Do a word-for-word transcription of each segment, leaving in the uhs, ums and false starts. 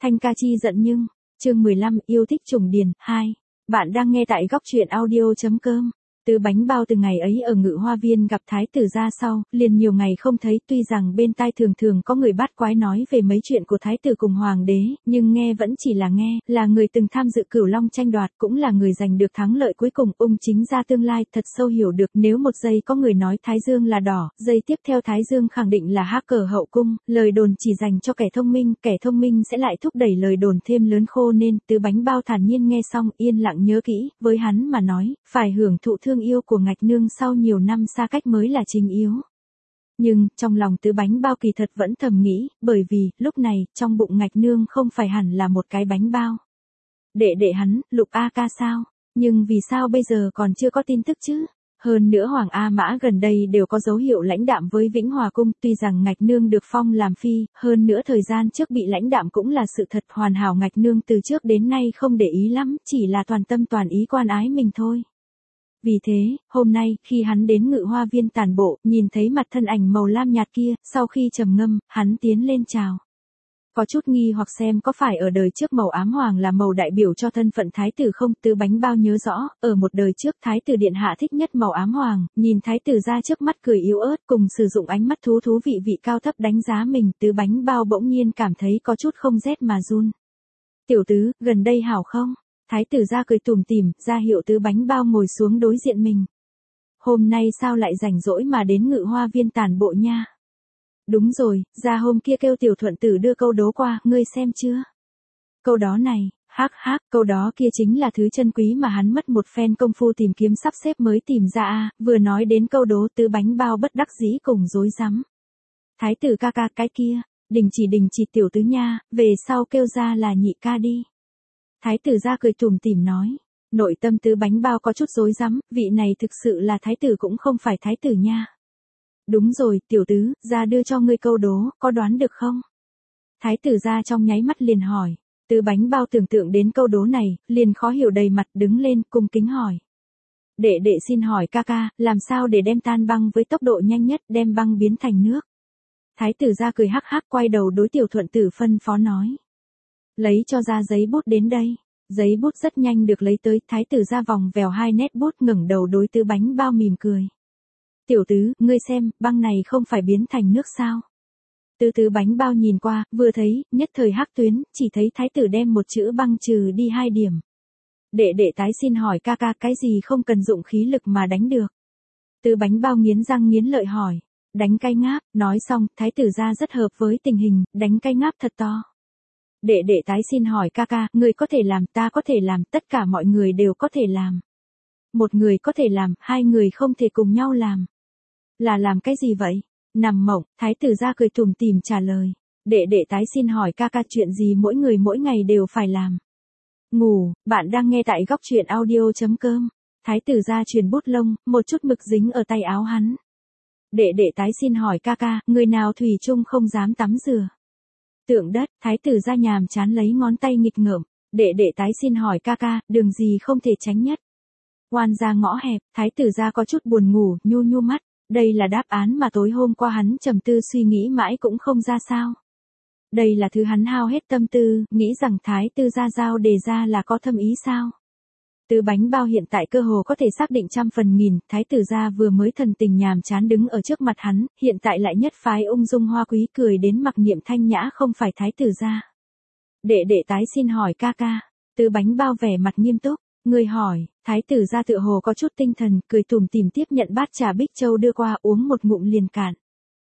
Thanh ca chi giận nhưng, chương mười lăm yêu thích trùng điền, hai. Bạn đang nghe tại góc truyện audio.com. Từ Bánh Bao từ ngày ấy ở Ngự Hoa Viên gặp Thái tử ra sau, liền nhiều ngày không thấy, tuy rằng bên tai thường thường có người bát quái nói về mấy chuyện của Thái tử cùng Hoàng đế, nhưng nghe vẫn chỉ là nghe, là người từng tham dự Cửu Long tranh đoạt, cũng là người giành được thắng lợi cuối cùng, ung chính ra tương lai, thật sâu hiểu được nếu một giây có người nói Thái Dương là đỏ, giây tiếp theo Thái Dương khẳng định là hacker hậu cung, lời đồn chỉ dành cho kẻ thông minh, kẻ thông minh sẽ lại thúc đẩy lời đồn thêm lớn khô nên, Từ Bánh Bao thản nhiên nghe xong, yên lặng nhớ kỹ, với hắn mà nói, phải hưởng thụ thương yêu của Ngạch Nương sau nhiều năm xa cách mới là chính yếu. Nhưng, trong lòng Từ Bánh Bao kỳ thật vẫn thầm nghĩ, bởi vì, lúc này, trong bụng Ngạch Nương không phải hẳn là một cái bánh bao. Đệ đệ hắn, Lục A Ca sao? Nhưng vì sao bây giờ còn chưa có tin tức chứ? Hơn nữa Hoàng A Mã gần đây đều có dấu hiệu lãnh đạm với Vĩnh Hòa Cung, tuy rằng Ngạch Nương được phong làm phi, hơn nữa thời gian trước bị lãnh đạm cũng là sự thật, hoàn hảo Ngạch Nương từ trước đến nay không để ý lắm, chỉ là toàn tâm toàn ý quan ái mình thôi. Vì thế, hôm nay, khi hắn đến Ngự Hoa Viên tản bộ, nhìn thấy mặt thân ảnh màu lam nhạt kia, sau khi trầm ngâm, hắn tiến lên chào. Có chút nghi hoặc xem có phải ở đời trước màu ám hoàng là màu đại biểu cho thân phận thái tử không, Từ Bánh Bao nhớ rõ, ở một đời trước thái tử điện hạ thích nhất màu ám hoàng, nhìn thái tử ra trước mắt cười yếu ớt cùng sử dụng ánh mắt thú thú vị vị cao thấp đánh giá mình, Từ Bánh Bao bỗng nhiên cảm thấy có chút không rét mà run. Tiểu tứ, gần đây hảo không? Thái tử ra cười tủm tỉm, ra hiệu Từ Bánh Bao ngồi xuống đối diện mình. Hôm nay sao lại rảnh rỗi mà đến Ngự Hoa Viên tản bộ nha? Đúng rồi, ra hôm kia kêu tiểu thuận tử đưa câu đố qua, ngươi xem chưa? Câu đó này, hắc hắc, câu đó kia chính là thứ chân quý mà hắn mất một phen công phu tìm kiếm sắp xếp mới tìm ra a. Vừa nói đến câu đố, Từ Bánh Bao bất đắc dĩ cùng rối rắm. Thái tử ca ca cái kia, đình chỉ đình chỉ tiểu tứ nha, về sau kêu ra là nhị ca đi. Thái tử ra cười tủm tỉm nói, nội tâm Từ Bánh Bao có chút rối rắm, vị này thực sự là thái tử cũng không phải thái tử nha. Đúng rồi, tiểu tứ, ra đưa cho ngươi câu đố, có đoán được không? Thái tử ra trong nháy mắt liền hỏi. Từ Bánh Bao tưởng tượng đến câu đố này, liền khó hiểu đầy mặt đứng lên, cung kính hỏi. Đệ đệ xin hỏi ca ca, làm sao để đem tan băng với tốc độ nhanh nhất, đem băng biến thành nước? Thái tử ra cười hắc hắc quay đầu đối tiểu thuận tử phân phó nói. Lấy cho ra giấy bút đến đây. Giấy bút rất nhanh được lấy tới, thái tử ra vòng vèo hai nét bút ngẩng đầu đối Từ Bánh Bao mỉm cười. Tiểu tứ, ngươi xem, băng này không phải biến thành nước sao? Từ Từ Bánh Bao nhìn qua, vừa thấy, nhất thời hắc tuyến, chỉ thấy thái tử đem một chữ băng trừ đi hai điểm. Đệ đệ tái xin hỏi ca ca cái gì không cần dụng khí lực mà đánh được? Từ Bánh Bao nghiến răng nghiến lợi hỏi. Đánh cái ngáp, nói xong, thái tử ra rất hợp với tình hình, đánh cái ngáp thật to. Đệ đệ tái xin hỏi ca ca, người có thể làm, ta có thể làm, tất cả mọi người đều có thể làm. Một người có thể làm, hai người không thể cùng nhau làm. Là làm cái gì vậy? Nằm mộng, thái tử ra cười tủm tỉm trả lời. Đệ đệ tái xin hỏi ca ca chuyện gì mỗi người mỗi ngày đều phải làm. Ngủ, bạn đang nghe tại góc truyện audio.com. Thái tử ra truyền bút lông, một chút mực dính ở tay áo hắn. Đệ đệ tái xin hỏi ca ca, người nào thủy chung không dám tắm rửa. Tượng đất, thái tử ra nhàm chán lấy ngón tay nghịch ngợm. Đệ đệ tái xin hỏi ca ca, đường gì không thể tránh nhất. Oan ra ngõ hẹp, thái tử ra có chút buồn ngủ, nhu nhu mắt. Đây là đáp án mà tối hôm qua hắn trầm tư suy nghĩ mãi cũng không ra sao. Đây là thứ hắn hao hết tâm tư, nghĩ rằng thái tử ra giao đề ra là có thâm ý sao. Từ Bánh Bao hiện tại cơ hồ có thể xác định trăm phần nghìn, thái tử ra vừa mới thần tình nhàm chán đứng ở trước mặt hắn, hiện tại lại nhất phái ung dung hoa quý cười đến mặc niệm thanh nhã không phải thái tử ra. Đệ đệ tái xin hỏi ca ca. Từ Bánh Bao vẻ mặt nghiêm túc. Người hỏi, thái tử ra tựa hồ có chút tinh thần, cười tủm tỉm tiếp nhận bát trà Bích Châu đưa qua uống một ngụm liền cạn.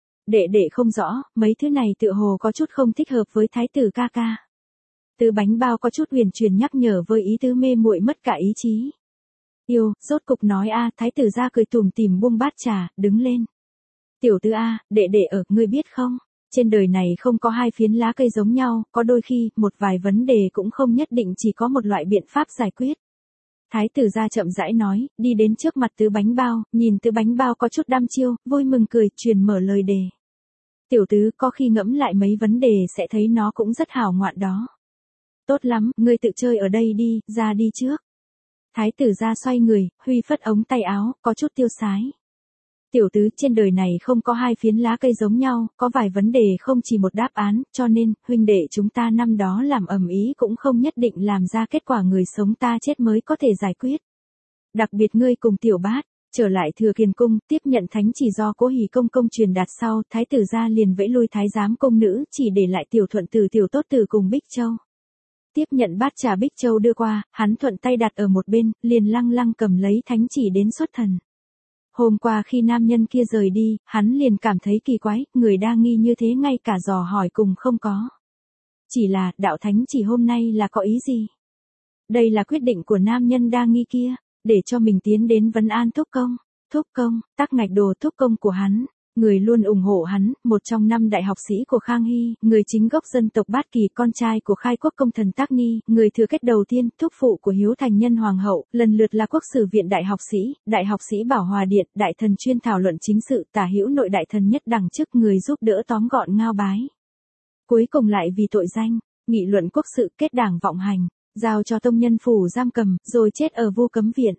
Đệ đệ không rõ, mấy thứ này tựa hồ có chút không thích hợp với thái tử ca ca. Từ Bánh Bao có chút huyền truyền nhắc nhở với ý tứ mê muội mất cả ý chí. Yêu, rốt cục nói a, thái tử ra cười tủm tỉm buông bát trà, đứng lên. Tiểu tứ a, đệ đệ ở, ngươi biết không? Trên đời này không có hai phiến lá cây giống nhau, có đôi khi, một vài vấn đề cũng không nhất định chỉ có một loại biện pháp giải quyết. Thái tử ra chậm rãi nói, đi đến trước mặt Từ Bánh Bao, nhìn Từ Bánh Bao có chút đăm chiêu, vui mừng cười, truyền mở lời đề. Tiểu tứ, có khi ngẫm lại mấy vấn đề sẽ thấy nó cũng rất hảo ngoạn đó. Tốt lắm, ngươi tự chơi ở đây đi, ra đi trước. Thái tử ra xoay người, huy phất ống tay áo, có chút tiêu sái. Tiểu tứ, trên đời này không có hai phiến lá cây giống nhau, có vài vấn đề không chỉ một đáp án, cho nên, huynh đệ chúng ta năm đó làm ầm ĩ cũng không nhất định làm ra kết quả người sống ta chết mới có thể giải quyết. Đặc biệt ngươi cùng tiểu bát, trở lại Thừa Kiền cung, tiếp nhận thánh chỉ do Cố Hỉ công công truyền đạt sau, thái tử gia liền vẫy lui thái giám công nữ, chỉ để lại tiểu thuận tử tiểu tốt tử cùng Bích Châu. Tiếp nhận bát trà Bích Châu đưa qua, hắn thuận tay đặt ở một bên, liền lăng lăng cầm lấy thánh chỉ đến xuất thần. Hôm qua khi nam nhân kia rời đi, hắn liền cảm thấy kỳ quái, người đa nghi như thế ngay cả dò hỏi cùng không có. Chỉ là, đạo thánh chỉ hôm nay là có ý gì? Đây là quyết định của nam nhân đa nghi kia, để cho mình tiến đến vấn an thúc công. Thúc công, Tắc Ngạch Đồ thúc công của hắn, người luôn ủng hộ hắn, một trong năm đại học sĩ của Khang Hy, người chính gốc dân tộc Bát Kỳ, con trai của khai quốc công thần Tác Ni, người thừa kết đầu tiên, thúc phụ của Hiếu Thành Nhân Hoàng hậu, lần lượt là quốc sử viện đại học sĩ, đại học sĩ Bảo Hòa Điện, đại thần chuyên thảo luận chính sự, tả hữu nội đại thần nhất đẳng chức, người giúp đỡ tóm gọn ngao bái. Cuối cùng lại vì tội danh, nghị luận quốc sự, kết đảng vọng hành, giao cho tông nhân phủ giam cầm, rồi chết ở Vu Cấm Viện.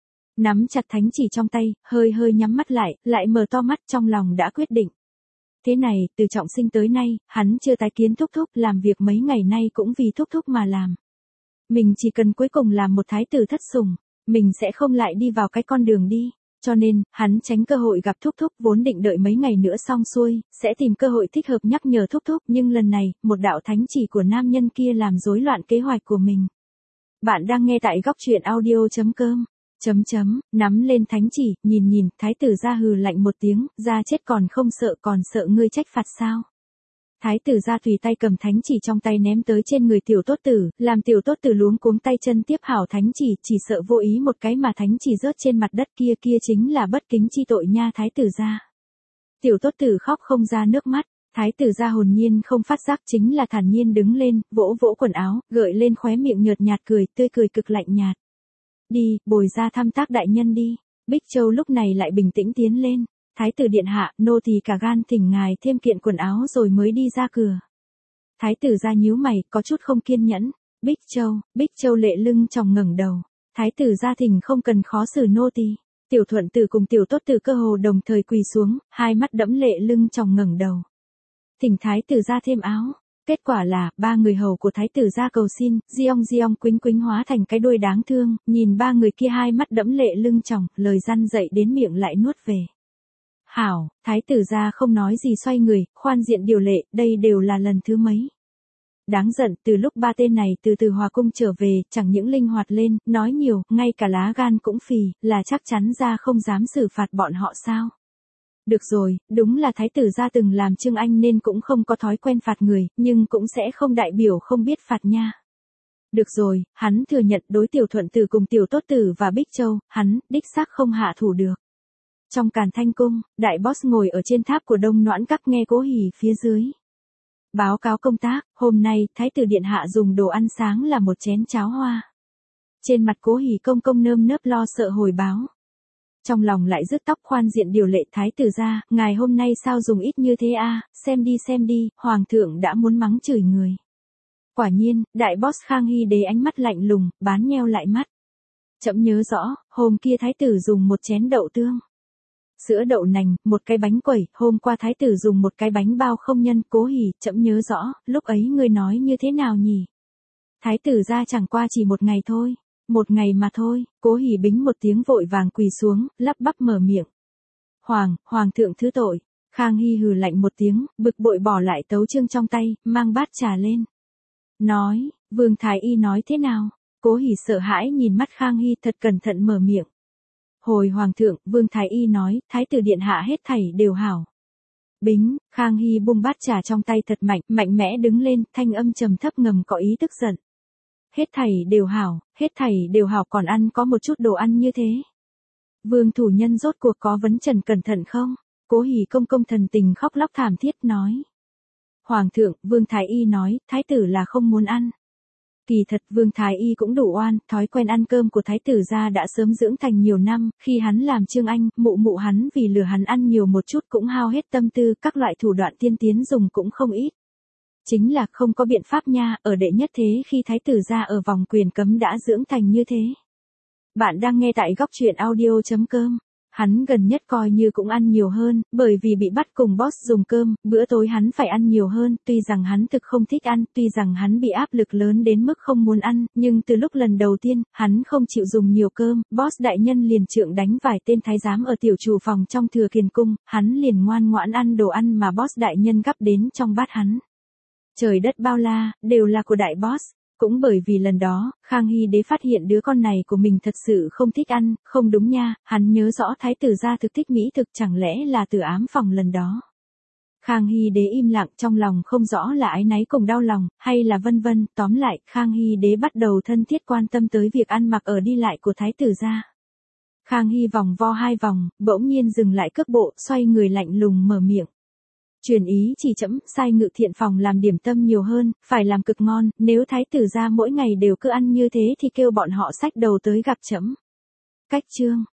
Nắm chặt thánh chỉ trong tay, hơi hơi nhắm mắt lại, lại mở to mắt, trong lòng đã quyết định. Thế này, từ trọng sinh tới nay, hắn chưa tái kiến thúc thúc, làm việc mấy ngày nay cũng vì thúc thúc mà làm. Mình chỉ cần cuối cùng làm một thái tử thất sủng, mình sẽ không lại đi vào cái con đường đi. Cho nên, hắn tránh cơ hội gặp thúc thúc, vốn định đợi mấy ngày nữa xong xuôi, sẽ tìm cơ hội thích hợp nhắc nhở thúc thúc, nhưng lần này, một đạo thánh chỉ của nam nhân kia làm rối loạn kế hoạch của mình. Bạn đang nghe tại góc truyện audio chấm com. Chấm chấm, nắm lên thánh chỉ, nhìn nhìn, thái tử gia hừ lạnh một tiếng, ra chết còn không sợ, còn sợ ngươi trách phạt sao? Thái tử gia tùy tay cầm thánh chỉ trong tay ném tới trên người tiểu tốt tử, làm tiểu tốt tử luống cuống tay chân tiếp hảo thánh chỉ, chỉ sợ vô ý một cái mà thánh chỉ rớt trên mặt đất kia kia chính là bất kính chi tội nha thái tử gia. Tiểu tốt tử khóc không ra nước mắt, thái tử gia hồn nhiên không phát giác chính là thản nhiên đứng lên, vỗ vỗ quần áo, gợi lên khóe miệng nhợt nhạt cười, tươi cười cực lạnh nhạt. Đi, bồi ra thăm Tác đại nhân đi. Bích Châu lúc này lại bình tĩnh tiến lên. Thái tử điện hạ, nô tỳ cả gan thỉnh ngài thêm kiện quần áo rồi mới đi ra cửa. Thái tử ra nhíu mày, có chút không kiên nhẫn. Bích Châu, Bích Châu lệ lưng tròng ngẩng đầu. Thái tử ra thỉnh không cần khó xử nô tỳ. Tiểu thuận tử cùng tiểu tốt tử cơ hồ đồng thời quỳ xuống, hai mắt đẫm lệ lưng tròng ngẩng đầu. Thỉnh thái tử ra thêm áo. Kết quả là, ba người hầu của thái tử ra cầu xin, Diong Diong quính quính hóa thành cái đuôi đáng thương, nhìn ba người kia hai mắt đẫm lệ lưng tròng, lời răn dậy đến miệng lại nuốt về. Hảo, thái tử ra không nói gì xoay người, khoan diện điều lệ, đây đều là lần thứ mấy. Đáng giận, từ lúc ba tên này từ từ hòa cung trở về, chẳng những linh hoạt lên, nói nhiều, ngay cả lá gan cũng phì, là chắc chắn ra không dám xử phạt bọn họ sao. Được rồi, đúng là thái tử gia từng làm Trương Anh nên cũng không có thói quen phạt người, nhưng cũng sẽ không đại biểu không biết phạt nha. Được rồi, hắn thừa nhận đối tiểu thuận tử cùng tiểu tốt tử và Bích Châu, hắn, đích xác không hạ thủ được. Trong Càn Thanh Cung, đại boss ngồi ở trên tháp của Đông Noãn Các nghe Cố Hỉ phía dưới. Báo cáo công tác, hôm nay, thái tử điện hạ dùng đồ ăn sáng là một chén cháo hoa. Trên mặt Cố Hỉ công công nơm nớp lo sợ hồi báo. Trong lòng lại rứt tóc khoan diện điều lệ thái tử ra, ngài hôm nay sao dùng ít như thế a? Xem đi xem đi, hoàng thượng đã muốn mắng chửi người. Quả nhiên, đại boss Khang Hy đế ánh mắt lạnh lùng, bán nheo lại mắt. Trẫm nhớ rõ, hôm kia thái tử dùng một chén đậu tương. Sữa đậu nành, một cái bánh quẩy, hôm qua thái tử dùng một cái bánh bao không nhân. Cố Hỉ, trẫm nhớ rõ, lúc ấy ngươi nói như thế nào nhỉ? Thái tử ra chẳng qua chỉ một ngày thôi. Một ngày mà thôi. Cố Hỉ bính một tiếng vội vàng quỳ xuống, lắp bắp mở miệng. Hoàng, hoàng thượng thứ tội. Khang Hy hừ lạnh một tiếng, bực bội bỏ lại tấu chương trong tay, mang bát trà lên. Nói, Vương Thái Y nói thế nào? Cố Hỉ sợ hãi nhìn mắt Khang Hy thật cẩn thận mở miệng. Hồi hoàng thượng, Vương Thái Y nói, thái tử điện hạ hết thảy đều hảo. Bính, Khang Hy bung bát trà trong tay thật mạnh, mạnh mẽ đứng lên, thanh âm trầm thấp ngầm có ý tức giận. Hết thảy đều hảo, hết thảy đều hảo còn ăn có một chút đồ ăn như thế. Vương thủ nhân rốt cuộc có vấn trần cẩn thận không? Cố Hỉ công công thần tình khóc lóc thảm thiết nói. Hoàng thượng, Vương Thái Y nói, thái tử là không muốn ăn. Kỳ thật Vương Thái Y cũng đủ oan, thói quen ăn cơm của thái tử gia đã sớm dưỡng thành nhiều năm, khi hắn làm Trương Anh, mụ mụ hắn vì lừa hắn ăn nhiều một chút cũng hao hết tâm tư, các loại thủ đoạn tiên tiến dùng cũng không ít. Chính là không có biện pháp nha, ở đệ nhất thế khi thái tử gia ở vòng quyền cấm đã dưỡng thành như thế. Bạn đang nghe tại góc truyện audio chấm com. Hắn gần nhất coi như cũng ăn nhiều hơn, bởi vì bị bắt cùng boss dùng cơm, bữa tối hắn phải ăn nhiều hơn, tuy rằng hắn thực không thích ăn, tuy rằng hắn bị áp lực lớn đến mức không muốn ăn, nhưng từ lúc lần đầu tiên, hắn không chịu dùng nhiều cơm, boss đại nhân liền trượng đánh vài tên thái giám ở tiểu chủ phòng trong Thừa Kiền cung, hắn liền ngoan ngoãn ăn đồ ăn mà boss đại nhân gắp đến trong bát hắn. Trời đất bao la, đều là của đại boss. Cũng bởi vì lần đó, Khang Hy đế phát hiện đứa con này của mình thật sự không thích ăn, không đúng nha, hắn nhớ rõ thái tử gia thực thích mỹ thực, chẳng lẽ là từ ám phòng lần đó. Khang Hy đế im lặng, trong lòng không rõ là áy náy cùng đau lòng, hay là vân vân, tóm lại, Khang Hy đế bắt đầu thân thiết quan tâm tới việc ăn mặc ở đi lại của thái tử gia. Khang Hy vòng vo hai vòng, bỗng nhiên dừng lại cước bộ, xoay người lạnh lùng mở miệng. Truyền ý chỉ trẫm sai Ngự Thiện phòng làm điểm tâm nhiều hơn, phải làm cực ngon, nếu thái tử gia mỗi ngày đều cứ ăn như thế thì kêu bọn họ xách đầu tới gặp trẫm. Cách chương